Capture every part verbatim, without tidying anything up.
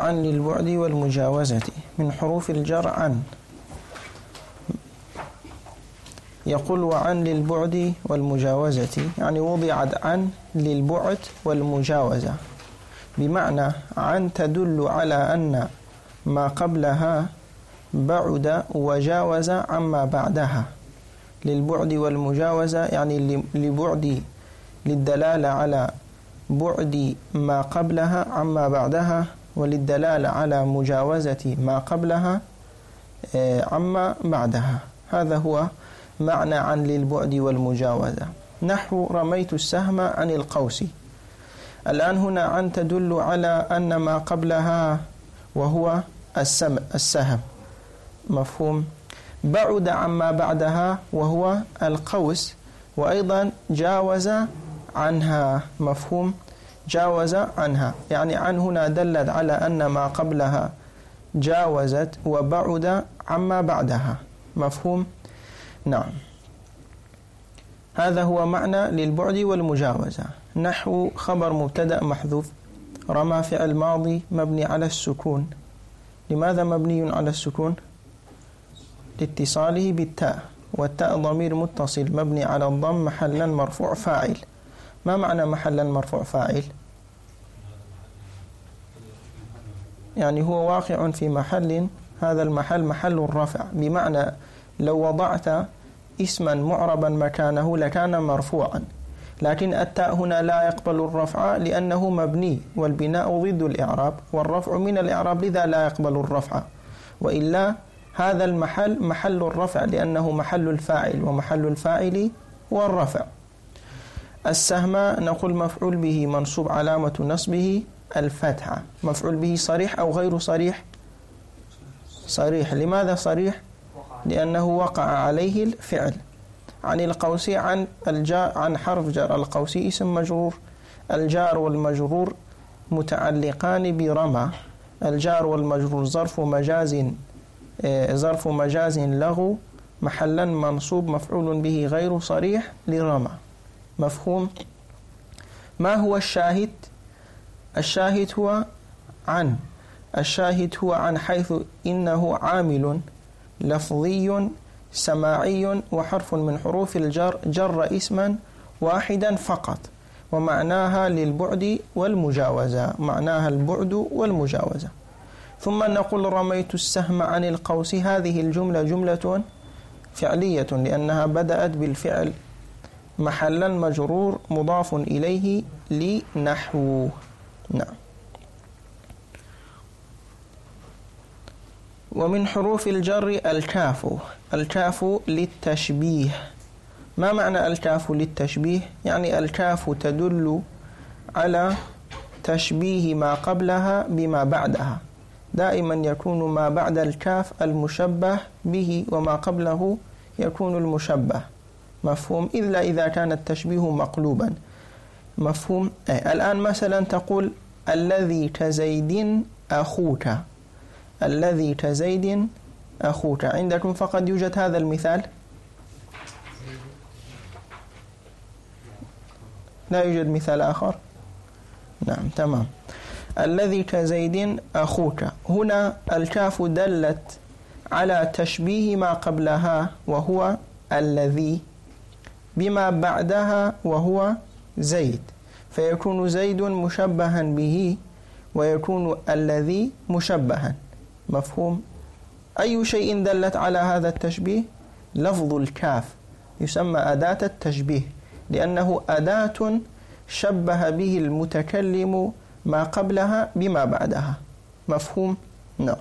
وعن للبعد والمجاوزة. من حروف الجر عن. يقول وعن للبعد والمجاوزة، يعني وضعت عن للبعد والمجاوزة، بمعنى عن تدل على أن ما قبلها بعد وجاوز عما بعدها. للبعد والمجاوزة يعني لبعد، للدلالة على بعد ما قبلها عما بعدها، وللدلالة على مجاوزة ما قبلها عما بعدها. هذا هو معنى عن للبعد والمجاوزة. نحو رميت السهم عن القوس. الآن هنا عن تدل على أن ما قبلها وهو السهم، مفهوم. بعد عما بعدها وهو القوس، وأيضا جاوز عنها، مفهوم. جاوز عنها يعني عن هنا دلت على أن ما قبلها جاوزت وبعد عما بعدها، مفهوم. نعم، هذا هو معنى للبعد والمجاوزة. نحو خبر مبتدأ محذوف. رمى فعل ماضي مبني على السكون. لماذا مبني على السكون؟ لاتصاله بالتاء، والتاء ضمير متصل مبني على الضم محلا مرفوع فاعل. ما معنى محلا مرفوع فاعل؟ يعني هو واقع في محل، هذا المحل محل الرفع، بمعنى لو وضعت اسما معربا مكانه لكان مرفوعا، لكن التاء هنا لا يقبل الرفع لأنه مبني، والبناء ضد الإعراب، والرفع من الإعراب لذا لا يقبل الرفع، وإلا هذا المحل محل الرفع لأنه محل الفاعل، ومحل الفاعل هو الرفع. السهم نقول مفعول به منصوب علامة نصبه الفتحة. مفعول به صريح أو غير صريح؟ صريح. لماذا صريح؟ لأنه وقع عليه الفعل. عن القوس عن الجار، عن حرف جر. القوس اسم مجرور. الجار والمجرور متعلقان برمى. الجار والمجرور ظرف مجاز، ظرف مجاز لغو محلا منصوب مفعول به غير صريح لرمى، مفهوم. ما هو الشاهد؟ الشاهد هو عن. الشاهد هو عن حيث إنه عامل لفظي سماعي وحرف من حروف الجر، جر اسما واحدا فقط، ومعناها للبعد والمجاوزة، معناها البعد والمجاوزة. ثم نقول رميت السهم عن القوس. هذه الجملة جملة فعلية لأنها بدأت بالفعل محلا مجرور مضاف إليه لنحو. نعم. ومن حروف الجر الكاف. الكاف للتشبيه. ما معنى الكاف للتشبيه؟ يعني الكاف تدل على تشبيه ما قبلها بما بعدها. دائما يكون ما بعد الكاف المشبه به، وما قبله يكون المشبه، مفهوم، إلا إذا كان التشبيه مقلوبا، مفهوم. أي. الآن مثلا تقول الذي كزيد أخوك. الذي كزيد أخوك. عندكم فقد يوجد هذا المثال؟ لا يوجد مثال آخر؟ نعم، تمام. الذي كزيد أخوك. هنا الكاف دلت على تشبيه ما قبلها وهو الذي بما بعدها وهو زيد، فيكون زيد مشبها به ويكون الذي مشبها، مفهوم. أي شيء دلت على هذا التشبيه؟ لفظ الكاف يسمى أداة التشبيه، لأنه أداة شبه به المتكلم ما قبلها بما بعدها، مفهوم. نعم.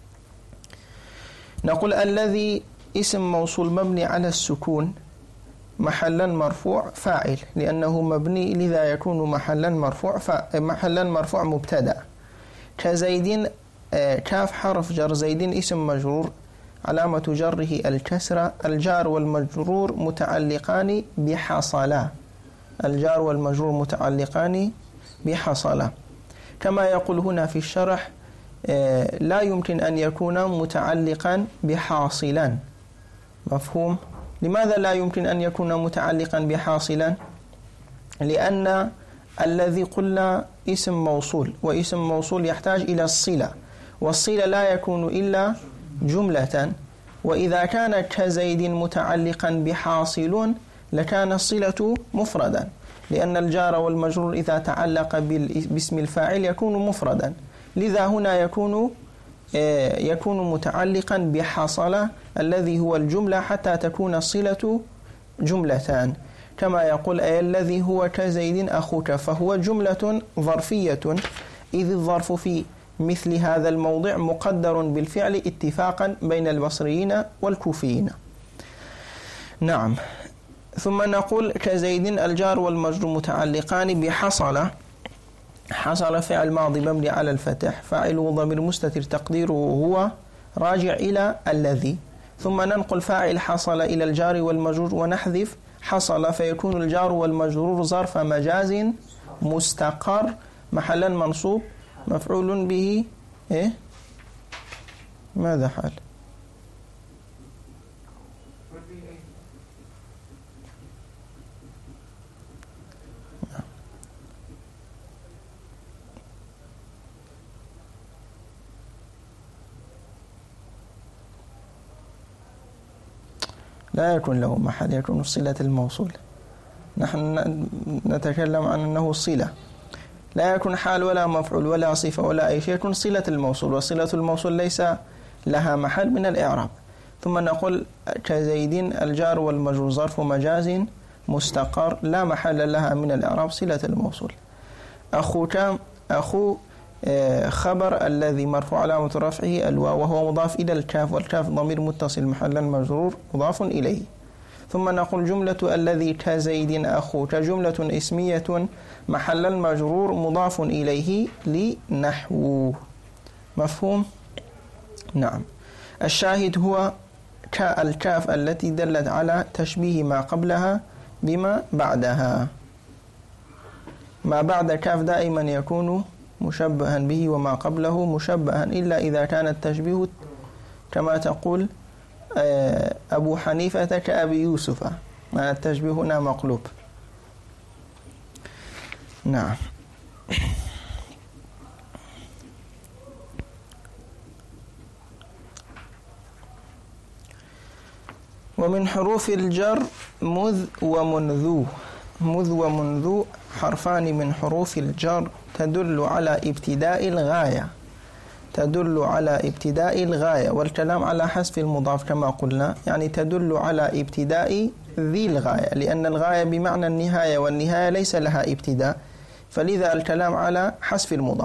نقول الذي اسم موصول مبني على السكون محلا مرفوع فاعل، لأنه مبني لذا يكون محلا مرفوع محلا مرفوع مبتدأ. كزيد كاف حرف جر، زيد اسم مجرور علامة جره الكسرة. الجار والمجرور متعلقان بحصلا. الجار والمجرور متعلقان بحصلا، كما يقول هنا في الشرح لا يمكن أن يكون متعلقا بحاصلا، مفهوم. لماذا لا يمكن أن يكون متعلقا بحاصلا؟ لأن الذي قلنا اسم موصول، واسم موصول يحتاج إلى الصلة، والصلة لا يكون إلا جملة. وإذا كان كزيد متعلقا بحاصل لكان الصلة مفردا، لأن الجار والمجرور إذا تعلق باسم الفاعل يكون مفردا، لذا هنا يكون يكون متعلقا بحصل الذي هو الجملة حتى تكون الصلة جملتان، كما يقول أي الذي هو كزيد أخوك، فهو جملة ظرفية، إذ الظرف في مثل هذا الموضع مقدر بالفعل اتفاقا بين البصريين والكوفيين. نعم. ثم نقول كزيد الجار والمجرور متعلقان بحصل. حصل فعل ماضي مبني على الفتح، فاعله ضمير مستتر تقديره هو راجع إلى الذي، ثم ننقل فاعل حصل إلى الجار والمجرور ونحذف حصل، فيكون الجار والمجرور ظرف مجاز مستقر محلا منصوب مفعول به. إيه؟ ماذا حال؟ لا يكون له محل، يكون صلة الموصول. نحن نتكلم عن أنه صلة، لا يكون حال ولا مفعول ولا صفة ولا أي شيء، يكون صلة الموصول، وصلة الموصول ليس لها محل من الإعراب. ثم نقول كزيد الجار والمجرور ظرف مجاز مستقر لا محل لها من الإعراب صلة الموصول. أخوك أخو خبر الذي مرفوع علامة رفعه الواو وهو مضاف إلى الكاف، والكاف ضمير متصل محلا مجرور مضاف إليه. ثم نقول جملة الذي كزيد أخوك جملة اسمية محلا مجرور مضاف إليه لنحو. مفهوم؟ نعم. الشاهد هو الكاف التي دلت على تشبيه ما قبلها بما بعدها. ما بعد كاف دائما يكون مشبها به وما قبله مشبها، إلا إذا كان التشبيه كما تقول أبو حنيفة كأبي يوسف، ما التشبيه هنا مقلوب. نعم. ومن حروف الجر مذ ومنذ. مذ ومنذ حرفان من حروف الجر تدل على ابتداء الغاية، تدل على ابتداء الغاية، والكلام على حذف المضاف كما قلنا، يعني تدل على ابتداء ذي الغاية، لأن الغاية بمعنى النهاية، والنهاية ليس لها ابتداء، فلذا الكلام على حذف المضاف.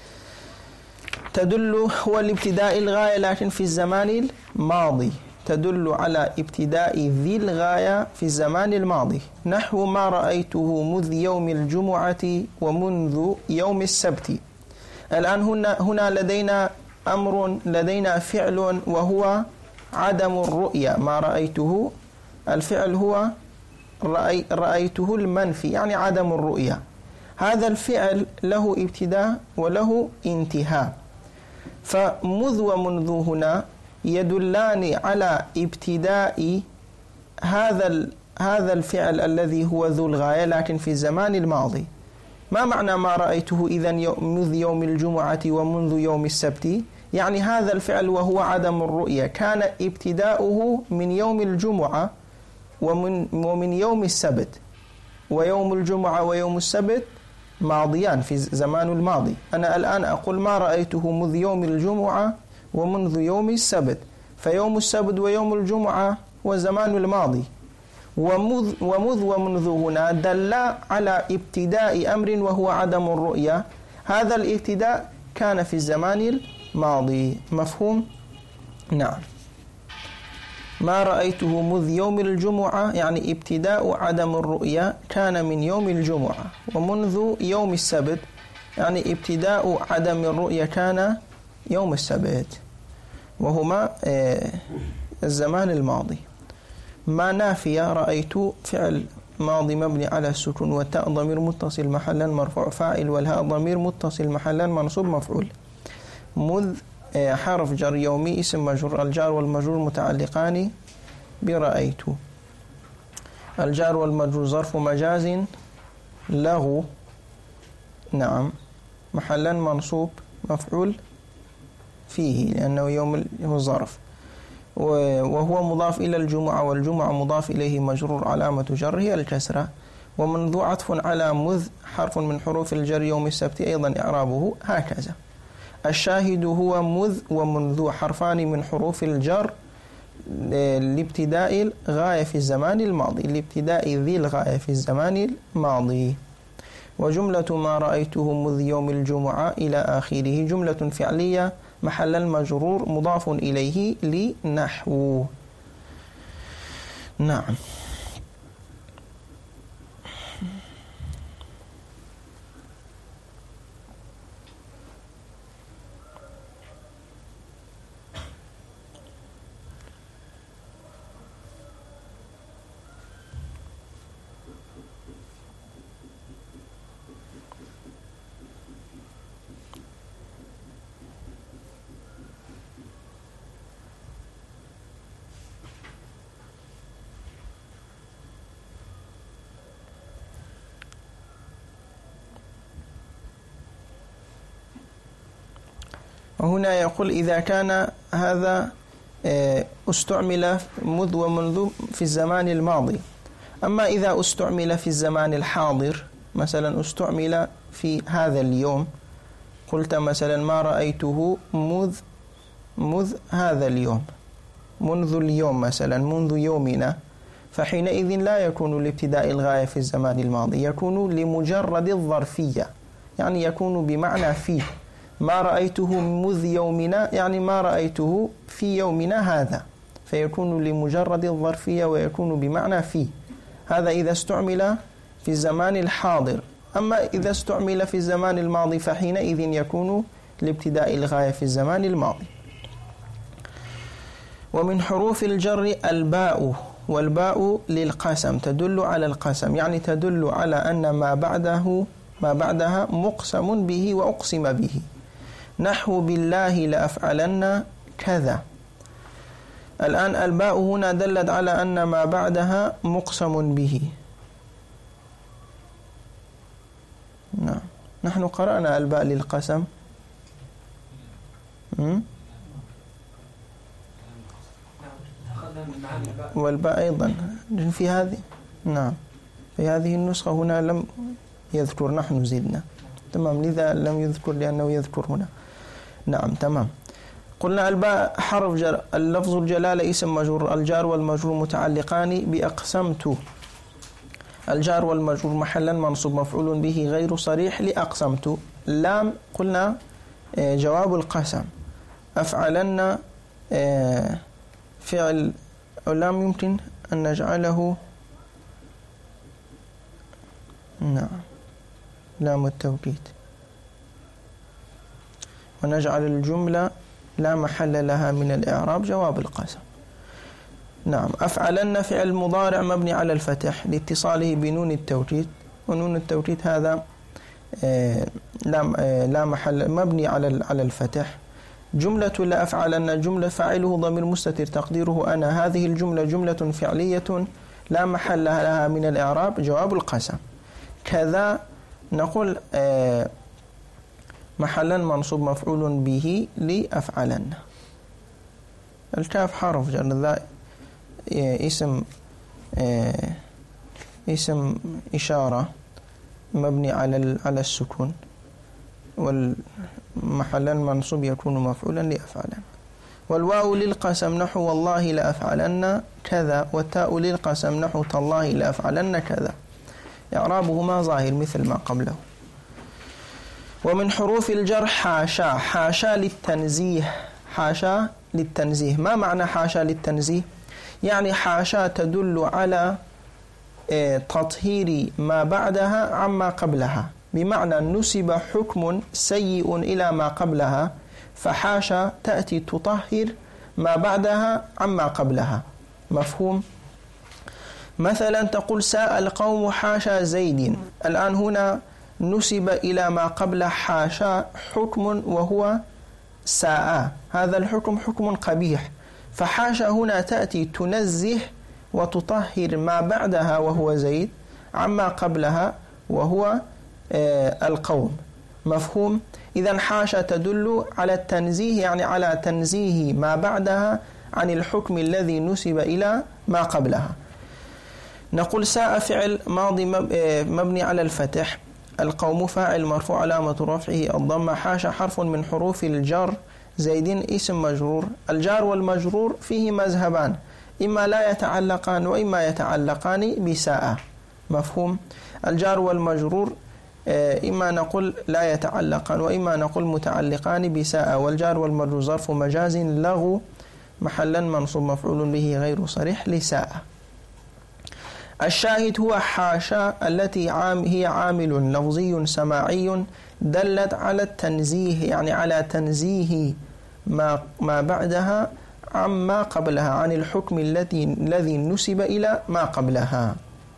تدل هو الابتداء الغاية لكن في الزمان الماضي، تدل على ابتداء ذي الغاية في الزمان الماضي، نحو ما رأيته مذ يوم الجمعة ومنذ يوم السبت. الآن هنا هنا لدينا أمر، لدينا فعل وهو عدم الرؤية. ما رأيته الفعل هو رأي رأيته المنفي، يعني عدم الرؤية. هذا الفعل له ابتداء وله انتهاء، فمذ ومنذ هنا يدلان على ابتداء هذا هذا الفعل الذي هو ذو الغاية لكن في الزمان الماضي. ما معنى ما رأيته إذن مذ يوم الجمعة ومنذ يوم السبت؟ يعني هذا الفعل وهو عدم الرؤية كان ابتداؤه من يوم الجمعة ومن, ومن يوم السبت، ويوم الجمعة ويوم السبت ماضيان في زمان الماضي. أنا الآن أقول ما رأيته مذ يوم الجمعة ومنذ يوم السبت، فيوم السبت ويوم الجمعة والزمان الماضي. ومذ, ومذ ومنذ هنا دل على ابتداء أمر وهو عدم الرؤية، هذا الابتداء كان في الزمان الماضي. مفهوم؟ نعم. ما رأيته مذ يوم الجمعة يعني ابتداء عدم الرؤية كان من يوم الجمعة، ومنذ يوم السبت يعني ابتداء عدم الرؤية كان يوم السبت، وهما الزمان الماضي. ما نافية رأيت فعل ماضي مبني على السكون، والتاء ضمير متصل محلا مرفوع فاعل، والهاء ضمير متصل محلا منصوب مفعول. مذ حرف جر يومي اسم مجرور، الجار والمجرور متعلقان برأيت. الجار والمجرور ظرف مجاز لغو نعم محلا منصوب مفعول فيه لأنه يوم الظرف، وهو مضاف إلى الجمعة، والجمعة مضاف إليه مجرور علامة جره الكسرة. ومنذ عطف على مذ حرف من حروف الجر يوم السبت أيضا إعرابه هكذا. الشاهد هو مذ ومنذ حرفان من حروف الجر لابتداء الغاية في الزمان الماضي، لابتداء ذي الغاية في الزمان الماضي. وجملة ما رأيته مذ يوم الجمعة إلى آخره جملة فعلية محل المجرور مضاف إليه لنحو. نعم. وهنا يقول إذا كان هذا استعمل مذ ومنذ في الزمان الماضي، أما إذا استعمل في الزمان الحاضر، مثلا استعمل في هذا اليوم، قلت مثلا ما رأيته مذ مذ هذا اليوم، منذ اليوم مثلا، منذ يومنا، فحينئذ لا يكون لابتداء الغاية في الزمان الماضي، يكون لمجرد الظرفية، يعني يكون بمعنى فيه. ما رأيته مذ يومنا يعني ما رأيته في يومنا هذا، فيكون لمجرد الظرفية ويكون بمعنى فيه. هذا إذا استعمل في الزمان الحاضر. أما إذا استعمل في الزمان الماضي فحينئذ يكون لابتداء الغاية في الزمان الماضي. ومن حروف الجر الباء، والباء للقسم تدل على القسم، يعني تدل على أن ما بعده ما بعدها مقسم به وأقسم به. نحو بالله لأفعلن كذا. الآن الباء هنا دلت على أن ما بعدها مقسم به. نعم. نحن قرأنا الباء للقسم. م? والباء أيضا في هذه. نعم. في هذه النسخة هنا لم يذكر، نحن زدنا. تمام، لذا لم يذكر لأنه يذكر هنا. نعم تمام. قلنا الباء حرف جر، اللفظ الجلالة اسم مجرور، الجار والمجرور متعلقان بأقسمت. الجار والمجرور محلا منصوب مفعول به غير صريح لأقسمت. لام قلنا جواب القسم. أفعلن فعل، أو لام يمكن أن نجعله نعم لام التوكيد، ونجعل الجملة لا محل لها من الإعراب جواب القسم. نعم. أفعلن فعل مضارع مبني على الفتح لاتصاله بنون التوكيد، ونون التوكيد هذا لا محل مبني على على الفتح. جملة لا أفعلن جملة فاعله ضمير مستتر تقديره أنا. هذه الجملة جملة فعلية لا محل لها من الإعراب جواب القسم. كذا نقول محلا منصوب مفعول به لأفعلن. الكاف حرف جر، ذا اسم اسم إشارة مبني على على السكون، والمحلا منصوب يكون مفعولا لأفعلن. والواو للقسم نحو والله لأفعلن كذا، والتاء للقسم نحو تالله لأفعلن كذا. إعرابهما ظاهر مثل ما قبله. ومن حروف الجر حاشا. حاشا للتنزيه. حاشا للتنزيه. ما معنى حاشا للتنزيه؟ يعني حاشا تدل على تطهير ما بعدها عما قبلها، بمعنى نسب حكم سيء إلى ما قبلها، فحاشا تأتي تطهر ما بعدها عما قبلها. مفهوم؟ مثلا تقول ساء القوم حاشا زيد. الآن هنا نسب إلى ما قبل حاشا حكم وهو ساء، هذا الحكم حكم قبيح، فحاشا هنا تأتي تنزه وتطهر ما بعدها وهو زيد عما قبلها وهو القوم. مفهوم؟ إذن حاشا تدل على التنزيه، يعني على تنزيه ما بعدها عن الحكم الذي نسب إلى ما قبلها. نقول ساء فعل ماضي مبني على الفتح، القوم فاعل مرفوع علامة رفعه الضمة، حاشا حرف من حروف الجر، زيد اسم مجرور. الجار والمجرور فيه مذهبان، إما لا يتعلقان وإما يتعلقان بساء. مفهوم؟ الجار والمجرور إما نقول لا يتعلقان وإما نقول متعلقان بساء، والجار والمجرور ظرف مجاز لغو محلا منصوب مفعول به غير صريح لساء. الشاهد هو حاشا التي عام هي عامل لفظي سماعي دلت على التنزيه، يعني على تنزيه ما ما بعدها عما قبلها عن الحكم الذي الذي نسب إلى ما قبلها.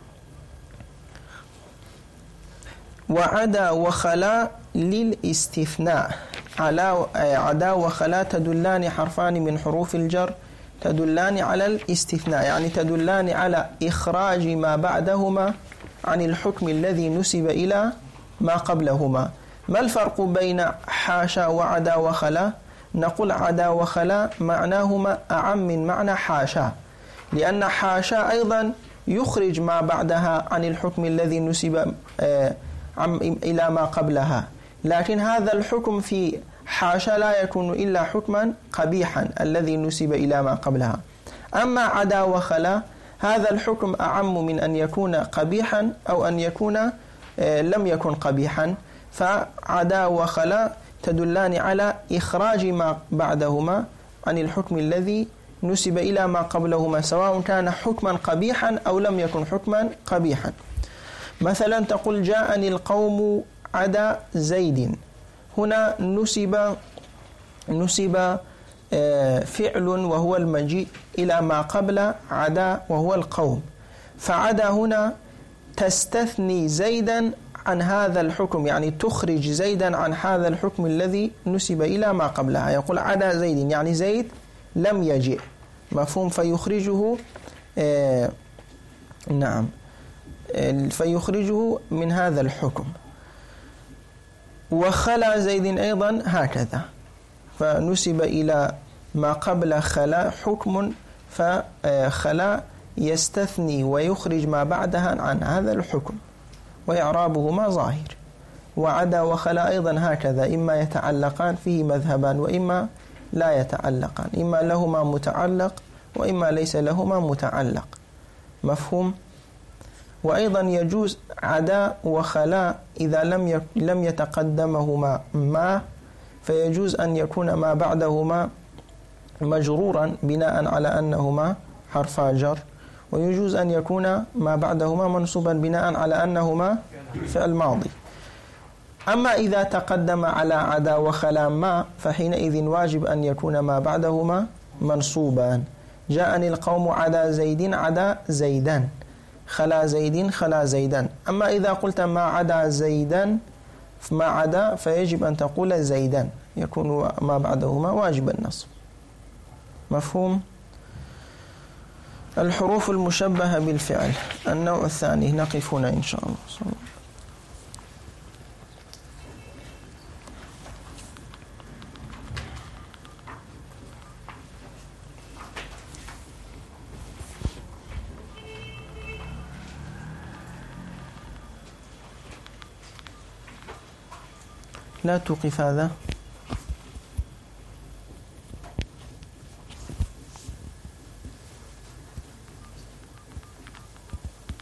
وعدا وخلا للاستثناء، على عدا وخلا تدلان حرفان من حروف الجر تدلان على الاستثناء، يعني تدلان على إخراج ما بعدهما عن الحكم الذي نسب إلى ما قبلهما. ما الفرق بين حاشا وعدا وخلا؟ نقول عدا وخلا معناهما أعم من معنى حاشا، لأن حاشا أيضا يخرج ما بعدها عن الحكم الذي نسب إلى ما قبلها، لكن هذا الحكم في حاشا لا يكون إلا حكما قبيحا الذي نسب إلى ما قبلها. أما عدا وخلا هذا الحكم أعم من أن يكون قبيحا أو أن يكون لم يكن قبيحا، فعدا وخلا تدلان على إخراج ما بعدهما عن الحكم الذي نسب إلى ما قبلهما، سواء كان حكما قبيحا أو لم يكن حكما قبيحا. مثلا تقول جاءني القوم عدا زيد، هنا نسب نسب فعل وهو المجيء إلى ما قبل عدا وهو القوم، فعدا هنا تستثني زيدا عن هذا الحكم، يعني تخرج زيدا عن هذا الحكم الذي نسب إلى ما قبلها. يقول عدا زيد يعني زيد لم يجئ. مفهوم؟ فيخرجه آه نعم فيخرجه من هذا الحكم. وخلا زيد أيضا هكذا، فنسب إلى ما قبل خلا حكم، فخلا يستثني ويخرج ما بعدها عن هذا الحكم، وإعرابهما ظاهر. وعدا وخلا أيضا هكذا، إما يتعلقان فيه مذهبان وإما لا يتعلقان، إما لهما متعلق وإما ليس لهما متعلق. مفهوم؟ وأيضا يجوز عدا وخلا إذا لم لم يتقدمهما ما، فيجوز أن يكون ما بعدهما مجرورا بناء على أنهما حرفا جر، ويجوز أن يكون ما بعدهما منصوبا بناء على أنهما فعل ماضي. أما إذا تقدم على عدا وخلا ما، فحينئذ واجب أن يكون ما بعدهما منصوبا. جاءني القوم عدا زيد عدا زيدا، خلا زيد خلا زيدا. أما إذا قلت ما عدا زيدا ما عدا، فيجب أن تقول زيدا، يكون ما بعدهما واجب النصب. مفهوم؟ الحروف المشبهة بالفعل النوع الثاني، نقف هنا إن شاء الله. لا توقف هذا.